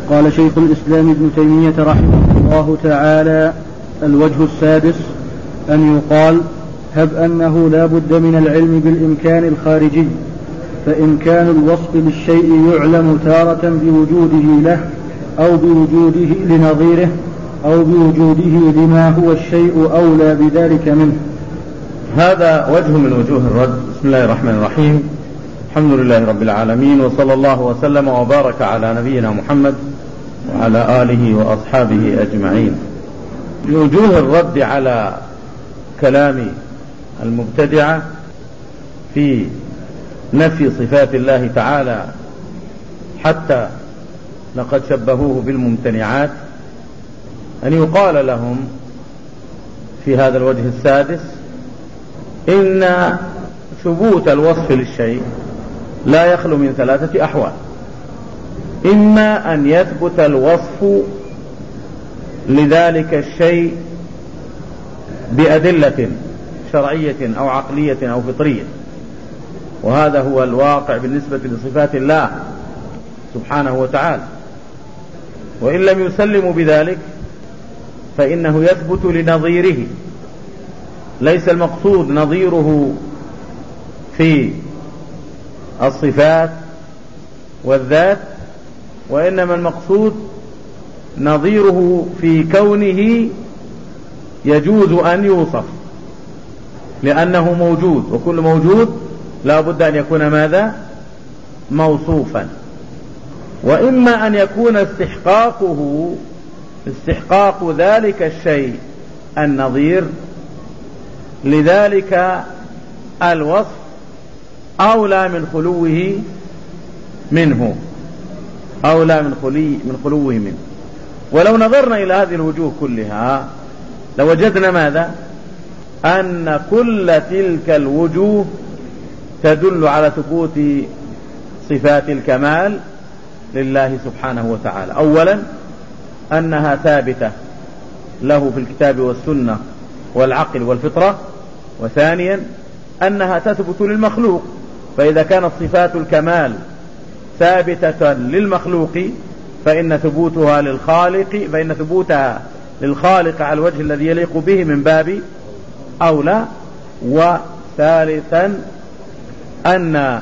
قال شيخ الإسلام ابن تيمية رحمه الله تعالى: الوجه السادس أن يقال: هب أنه لا بد من العلم بالإمكان الخارجي، فإمكان الوصف للشيء يعلم تارة بوجوده له أو بوجوده لنظيره أو بوجوده لما هو الشيء أولى بذلك منه. هذا وجه من وجوه الرد. بسم الله الرحمن الرحيم. الحمد لله رب العالمين، وصلى الله وسلم وبارك على نبينا محمد وعلى آله وأصحابه أجمعين. من وجوه الرد على كلام المبتدعة في نفي صفات الله تعالى حتى لقد شبهوه بالممتنعات أن يقال لهم في هذا الوجه السادس: إن ثبوت الوصف للشيء لا يخلو من ثلاثة أحوال. إما أن يثبت الوصف لذلك الشيء بأدلة شرعية أو عقلية أو فطرية، وهذا هو الواقع بالنسبة لصفات الله سبحانه وتعالى. وإن لم يسلموا بذلك فإنه يثبت لنظيره، ليس المقصود نظيره في الصفات والذات، وإنما المقصود نظيره في كونه يجوز أن يوصف، لأنه موجود، وكل موجود لا بد أن يكون ماذا؟ موصوفا. وإما أن يكون استحقاق ذلك الشيء النظير لذلك الوصف أولى من خلوه منه، أولى من خلوه منه. ولو نظرنا إلى هذه الوجوه كلها لوجدنا ماذا؟ أن كل تلك الوجوه تدل على ثبوت صفات الكمال لله سبحانه وتعالى. أولا أنها ثابتة له في الكتاب والسنة والعقل والفطرة، وثانيا أنها تثبت للمخلوق، فإذا كانت صفات الكمال ثابتة للمخلوق فإن ثبوتها للخالق على الوجه الذي يليق به من باب أولى. وثالثا أن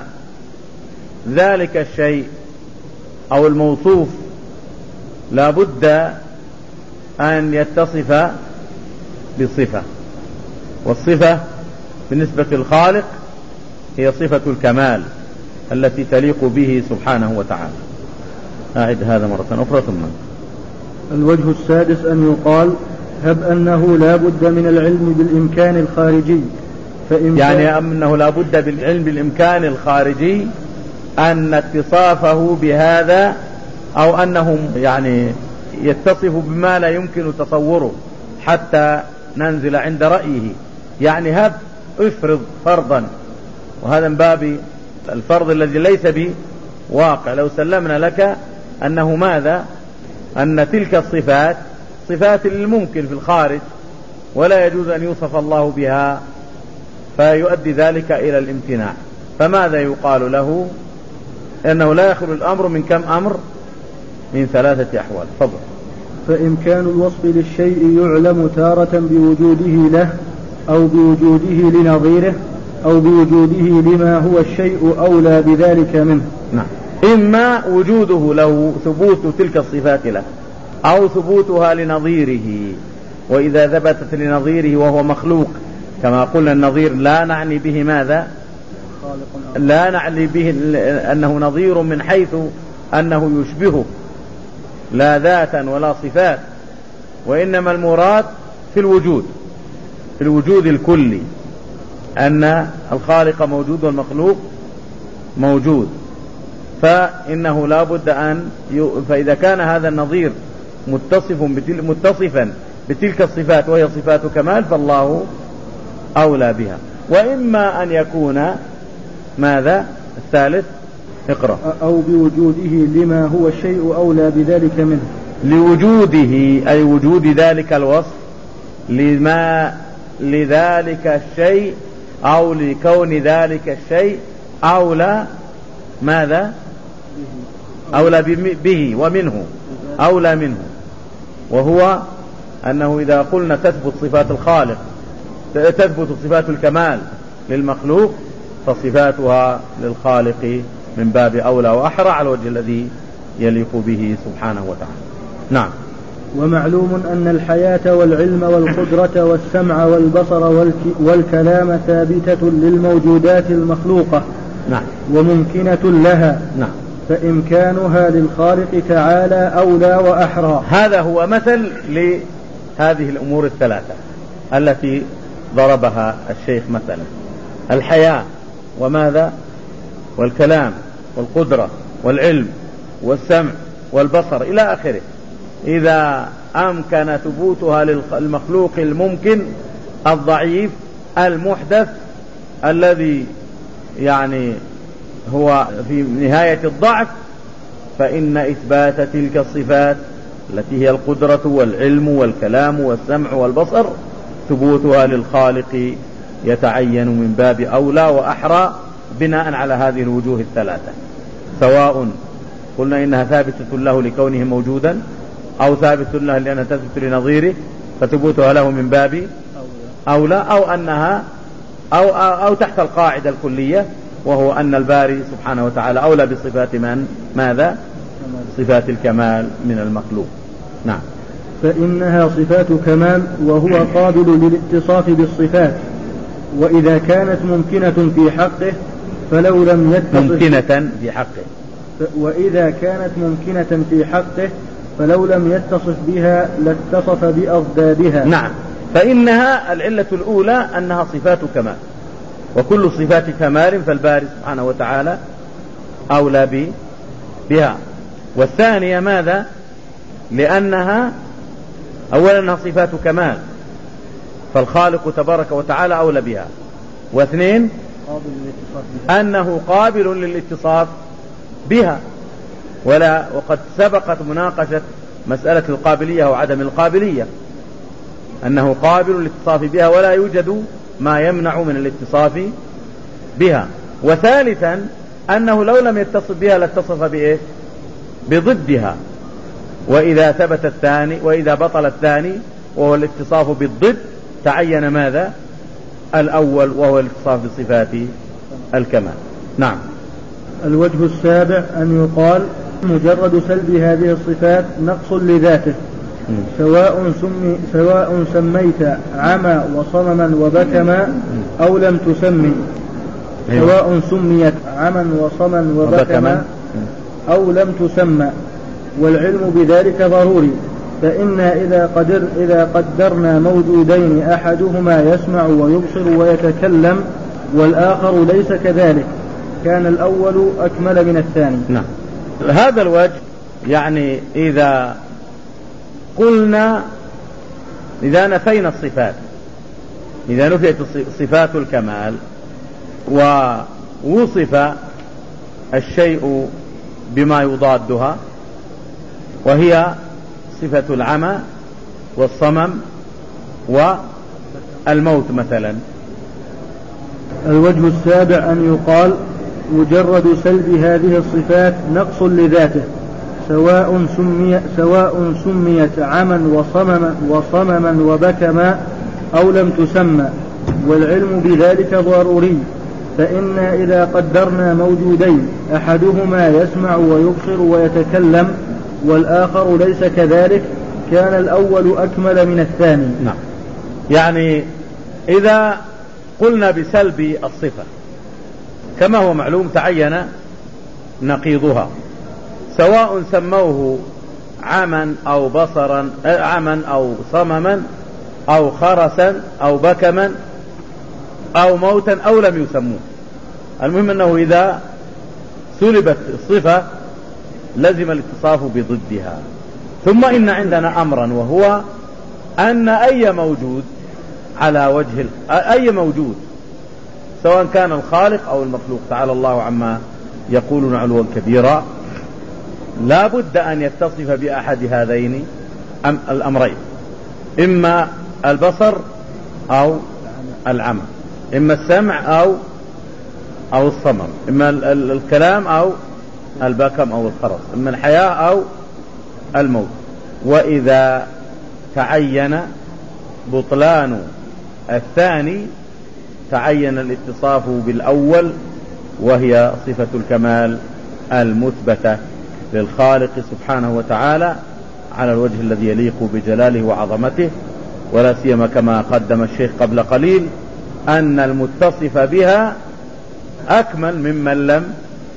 ذلك الشيء أو الموصوف لا بد أن يتصف بصفة، والصفة بالنسبة للخالق هي صفة الكمال التي تليق به سبحانه وتعالى. أعد هذا مرة أخرى. ثم الوجه السادس أن يقال: هب أنه لا بد من العلم بالإمكان الخارجي، يعني أنه لا بد بالعلم بالإمكان الخارجي، أن اتصافه بهذا أو أنه يعني يتصف بما لا يمكن تصوره حتى ننزل عند رأيه. يعني هب افرض فرضا، وهذا من باب الفرض الذي ليس بواقع. لو سلمنا لك أنه ماذا؟ أن تلك الصفات صفات الممكن في الخارج ولا يجوز أن يوصف الله بها، فيؤدي ذلك إلى الامتناع. فماذا يقال له؟ أنه لا يخلو الأمر من كم أمر؟ من ثلاثة أحوال. فضل. فإمكان الوصف للشيء يعلم تارة بوجوده له أو بوجوده لنظيره أو بوجوده لما هو الشيء أولى بذلك منه. نعم. إما وجوده له، ثبوت تلك الصفات له، أو ثبوتها لنظيره. وإذا ثبتت لنظيره وهو مخلوق كما قلنا النظير لا نعني به ماذا؟ لا نعني به أنه نظير من حيث أنه يشبهه لا ذاتا ولا صفات، وإنما المراد في الوجود الكلي، أن الخالق موجود والمخلوق موجود. فإنه لا بد فإذا كان هذا النظير متصفا بتلك الصفات وهي صفات كمال فالله أولى بها. وإما أن يكون ماذا؟ الثالث. اقرأ. أو بوجوده لما هو الشيء أولى بذلك منه. لوجوده أي وجود ذلك الوصف لذلك الشيء أو لكون ذلك الشيء أولى ماذا؟ أولى به ومنه أولى منه، وهو أنه إذا قلنا تثبت صفات الخالق تثبت صفات الكمال للمخلوق، فصفاتها للخالق من باب أولى وأحرى على الوجه الذي يليق به سبحانه وتعالى. نعم. ومعلوم أن الحياة والعلم والقدرة والسمع والبصر والكلام ثابتة للموجودات المخلوقة، نعم، وممكنة لها، نعم، فإمكانها للخالق تعالى أولى وأحرى. هذا هو مثل لهذه الأمور الثلاثة التي ضربها الشيخ مثلا: الحياة وماذا؟ والكلام والقدرة والعلم والسمع والبصر إلى آخره. إذا أمكن ثبوتها للمخلوق الممكن الضعيف المحدث الذي يعني هو في نهاية الضعف، فإن إثبات تلك الصفات التي هي القدرة والعلم والكلام والسمع والبصر ثبوتها للخالق يتعين من باب أولى وأحرى بناء على هذه الوجوه الثلاثة، سواء قلنا إنها ثابتة له لكونه موجودا، أو ثابت له لأنها تثبت لنظيره فثبوتها له من باب أولى، أو أنها أو تحت القاعدة الكلية، وهو أن الباري سبحانه وتعالى أولى بصفات من ماذا؟ صفات الكمال من المخلوق. نعم. فإنها صفات كمال وهو قابل للاتصاف بالصفات، وإذا كانت ممكنة في حقه فلو لم يتصف ممكنة في حقه، وإذا كانت ممكنة في حقه فلو لم يتصف بها لاتصف بأضدادها. نعم. فإنها العلة الأولى أنها صفات كمال، وكل صفات كمال فالباري سبحانه وتعالى أولى بها. والثانية ماذا؟ لأنها أولا أنها صفات كمال فالخالق تبارك وتعالى أولى بها، واثنين أنه قابل للاتصاف بها. وقد سبقت مناقشة مسألة القابلية وعدم القابلية، أنه قابل للاتصاف بها ولا يوجد ما يمنع من الاتصاف بها. وثالثا أنه لو لم يتصف بها لاتصف بإيه؟ بضدها. وإذا ثبت الثاني وإذا بطل الثاني وهو الاتصاف بالضد تعين ماذا؟ الأول وهو الاتصاف بصفات الكمال. نعم. الوجه السابع أن يقال مجرد سلب هذه الصفات نقص لذاته، سواء سميت عمى وصمما وبكما أو لم تسمي، سواء سميت عمى وصما وبكما أو لم تسمى، والعلم بذلك ضروري. فإنا إذا قدرنا موجودين أحدهما يسمع ويبصر ويتكلم والآخر ليس كذلك كان الأول أكمل من الثاني. نعم. هذا الوجه يعني إذا قلنا إذا نفينا الصفات، إذا نفيت صفات الكمال ووصف الشيء بما يضادها، وهي صفة العمى والصمم والموت مثلا. الوجه السابع أن يقال مجرد سلب هذه الصفات نقص لذاته، سواء سميت عمى وصمما وبكما أو لم تسمى، والعلم بذلك ضروري. فإنا إذا قدرنا موجودين أحدهما يسمع ويبصر ويتكلم والآخر ليس كذلك كان الأول أكمل من الثاني. نعم. يعني إذا قلنا بسلب الصفة كما هو معلوم تعين نقيضها، سواء سموه عما أو بصرا، عما أو صمما أو خرسا أو بكما أو موتا أو لم يسموه. المهم أنه إذا سلبت الصفة لزم الاتصاف بضدها. ثم إن عندنا أمرا، وهو أن أي موجود على وجه أي موجود سواء كان الخالق أو المخلوق تعالى الله عما يقولون علوا كبيرا لا بد أن يتصف بأحد هذين الأمرين، إما البصر أو العمى، إما السمع أو الصمم، إما الكلام أو البكم أو الخرس، إما الحياة أو الموت. وإذا تعين بطلان الثاني تعين الاتصاف بالأول، وهي صفة الكمال المثبتة للخالق سبحانه وتعالى على الوجه الذي يليق بجلاله وعظمته، ولا سيما كما قدم الشيخ قبل قليل أن المتصف بها أكمل ممن لم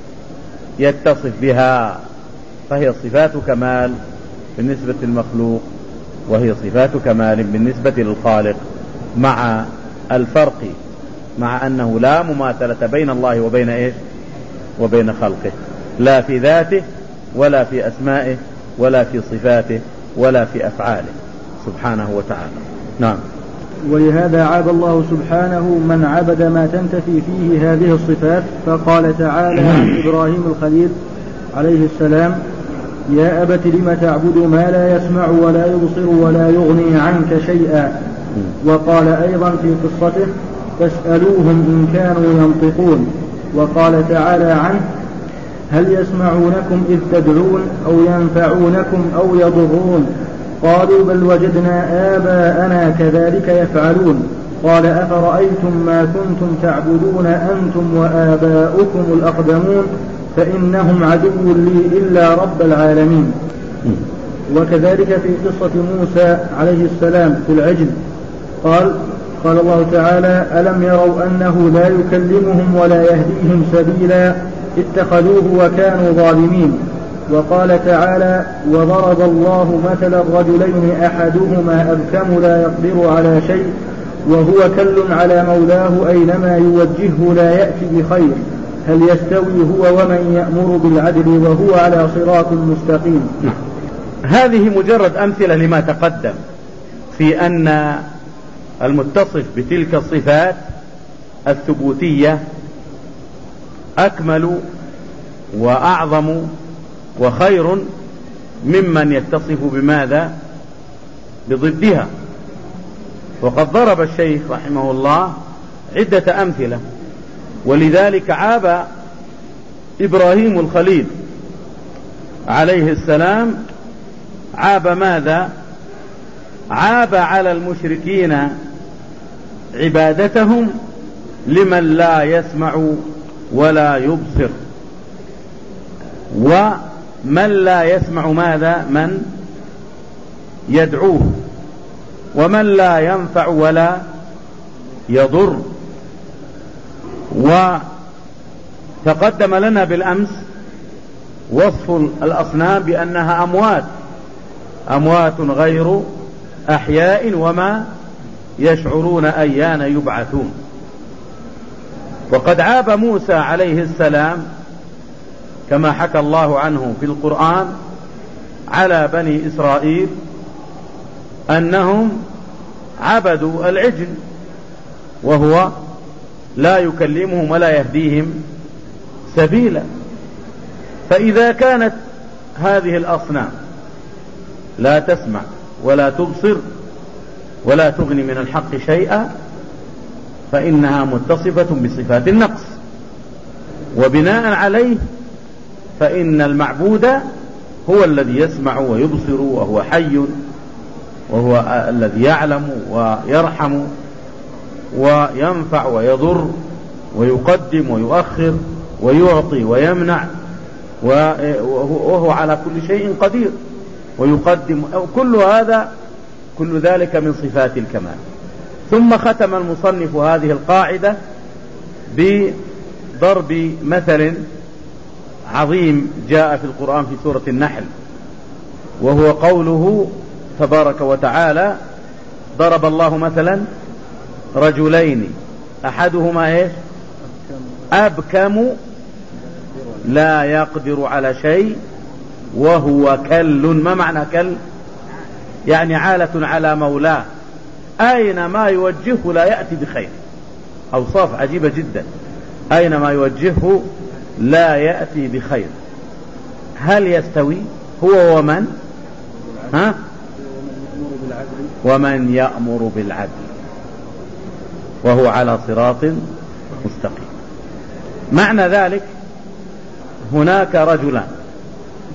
يتصف بها، فهي صفات كمال بالنسبة للمخلوق وهي صفات كمال بالنسبة للخالق، مع الفرق، مع أنه لا مماثلة بين الله وبين إيش؟ وبين خلقه، لا في ذاته ولا في أسمائه ولا في صفاته ولا في أفعاله سبحانه وتعالى. نعم. ولهذا عاب الله سبحانه من عبد ما تنتفي فيه هذه الصفات، فقال تعالى عن إبراهيم الخليل عليه السلام: يا أبت لم تعبد ما لا يسمع ولا يبصر ولا يغني عنك شيئا. وقال أيضا في قصته: فاسألوهم إن كانوا ينطقون. وقال تعالى عنه: هل يسمعونكم إذ تدعون أو ينفعونكم أو يضرون؟ قالوا بل وجدنا آباءنا كذلك يفعلون. قال أفرأيتم ما كنتم تعبدون أنتم وآباؤكم الأقدمون فإنهم عدو لي إلا رب العالمين. وكذلك في قصة موسى عليه السلام في العجل قال الله تعالى: ألم يروا أنه لا يكلمهم ولا يهديهم سبيلا اتخذوه وكانوا ظالمين. وقال تعالى: وضرب الله مثلا الرجلين أحدهما أبكم لا يقدر على شيء وهو كل على مولاه أينما يوجهه لا يأتي بخير هل يستوي هو ومن يأمر بالعدل وهو على صراط مستقيم. هذه مجرد أمثلة لما تقدم في أن المتصف بتلك الصفات الثبوتية أكمل وأعظم وخير ممن يتصف بماذا؟ بضدها. وقد ضرب الشيخ رحمه الله عدة أمثلة، ولذلك عاب إبراهيم الخليل عليه السلام عاب ماذا؟ عاب على المشركين عبادتهم لمن لا يسمع ولا يبصر. ومن لا يسمع ماذا؟ من يدعوه. ومن لا ينفع ولا يضر. وتقدم لنا بالأمس وصف الأصنام بأنها أموات غير أحياء وما يشعرون أيان يبعثون. وقد عاب موسى عليه السلام كما حكى الله عنه في القرآن على بني إسرائيل أنهم عبدوا العجل وهو لا يكلمهم ولا يهديهم سبيلا. فإذا كانت هذه الأصنام لا تسمع ولا تبصر ولا تغني من الحق شيئا فإنها متصفة بصفات النقص، وبناء عليه فإن المعبود هو الذي يسمع ويبصر وهو حي وهو الذي يعلم ويرحم وينفع ويضر ويقدم ويؤخر ويعطي ويمنع، وهو على كل شيء قدير ويقدم. كل ذلك من صفات الكمال. ثم ختم المصنف هذه القاعدة بضرب مثل عظيم جاء في القرآن في سورة النحل، وهو قوله تبارك وتعالى: ضرب الله مثلا رجلين أحدهما ايش؟ أبكم لا يقدر على شيء وهو كل. ما معنى كل؟ يعني عالة على مولاه، أينما يوجهه لا يأتي بخير. أوصاف عجيبة جدا، أينما يوجهه لا يأتي بخير. هل يستوي هو ومن؟ ومن يأمر بالعدل وهو على صراط مستقيم. معنى ذلك هناك رجلان،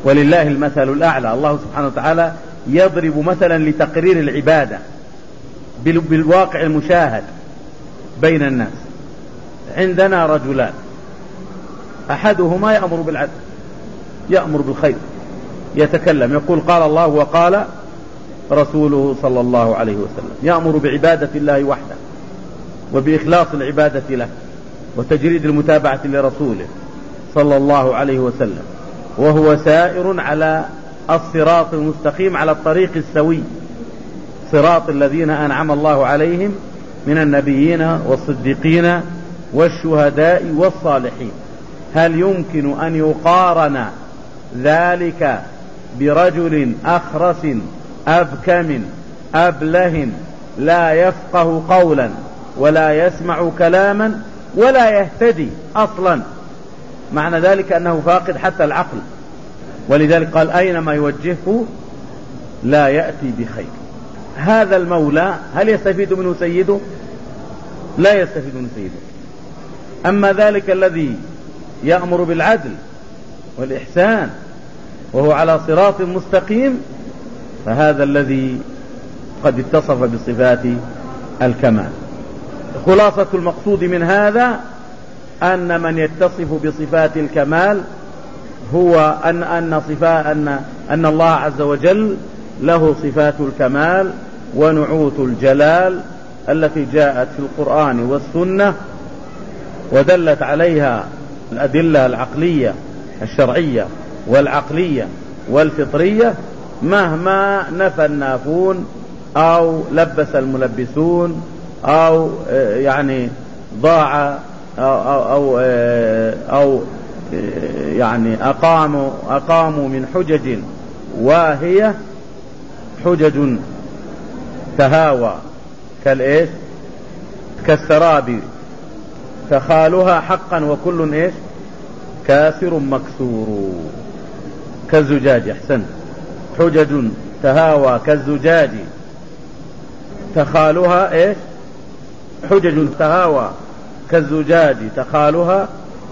ولله المثل الأعلى. الله سبحانه وتعالى يضرب مثلا لتقرير العبادة بالواقع المشاهد بين الناس. عندنا رجلان، أحدهما يأمر بالعدل، يأمر بالخير، يتكلم يقول قال الله وقال رسوله صلى الله عليه وسلم، يأمر بعبادة الله وحده وبإخلاص العبادة له وتجريد المتابعة لرسوله صلى الله عليه وسلم، وهو سائر على الصراط المستقيم، على الطريق السوي، صراط الذين أنعم الله عليهم من النبيين والصديقين والشهداء والصالحين. هل يمكن أن يقارن ذلك برجل أخرس أبكم أبله لا يفقه قولا ولا يسمع كلاما ولا يهتدي أصلا؟ معنى ذلك أنه فاقد حتى العقل، ولذلك قال أينما يوجهه لا يأتي بخير. هذا المولى هل يستفيد منه سيده؟ لا يستفيد منه سيده. أما ذلك الذي يأمر بالعدل والإحسان وهو على صراط مستقيم فهذا الذي قد اتصف بصفات الكمال. خلاصة المقصود من هذا أن من يتصف بصفات الكمال هو أن الله عز وجل له صفات الكمال ونعوت الجلال التي جاءت في القرآن والسنة ودلت عليها الأدلة العقلية الشرعية والعقلية والفطرية، مهما نفى النافون أو لبس الملبسون أو يعني ضاع أو يعني أقاموا من حجج واهية، حجج تهاوى كالإيش كالسراب تخالها حقا وكل إيش كاسر مكسور كالزجاج. أحسن، حجج تهاوى كالزجاج تخالها إيش حجج تهاوى كالزجاج تخالها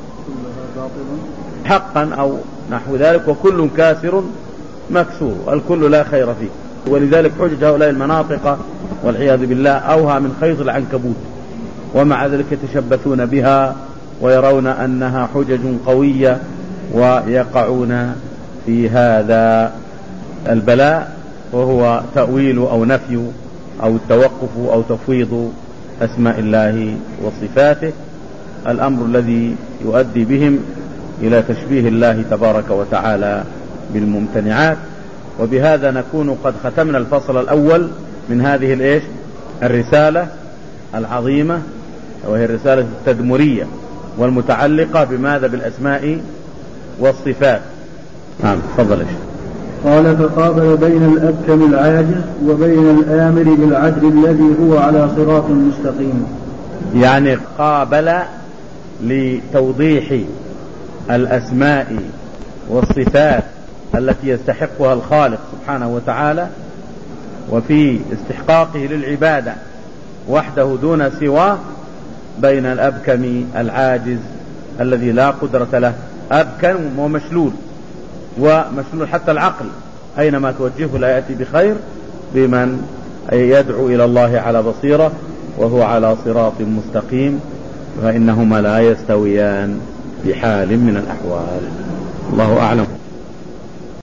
حقا أو نحو ذلك، وكل كاسر مكسور، الكل لا خير فيه. ولذلك حجج هؤلاء المناطق والعياذ بالله أوهى من خيط العنكبوت، ومع ذلك يتشبثون بها ويرون أنها حجج قوية ويقعون في هذا البلاء، وهو تأويل أو نفي أو التوقف أو تفويض أسماء الله وصفاته، الأمر الذي يؤدي بهم إلى تشبيه الله تبارك وتعالى بالممتنعات. وبهذا نكون قد ختمنا الفصل الأول من هذه الرسالة العظيمة، وهي الرسالة التدمرية والمتعلقة بماذا؟ بالأسماء والصفات. نعم، تفضل. قال فقابل بين الأبكم العاجز وبين الآمر بالعدل الذي هو على صراط مستقيم. يعني قابل لتوضيح الأسماء والصفات التي يستحقها الخالق سبحانه وتعالى، وفي استحقاقه للعبادة وحده دون سواه، بين الأبكم العاجز الذي لا قدرة له، أبكم ومشلول، ومشلول حتى العقل، أينما توجهه لا يأتي بخير، بمن يدعو إلى الله على بصيرة وهو على صراط مستقيم، فإنهما لا يستويان بحال من الأحوال. الله أعلم.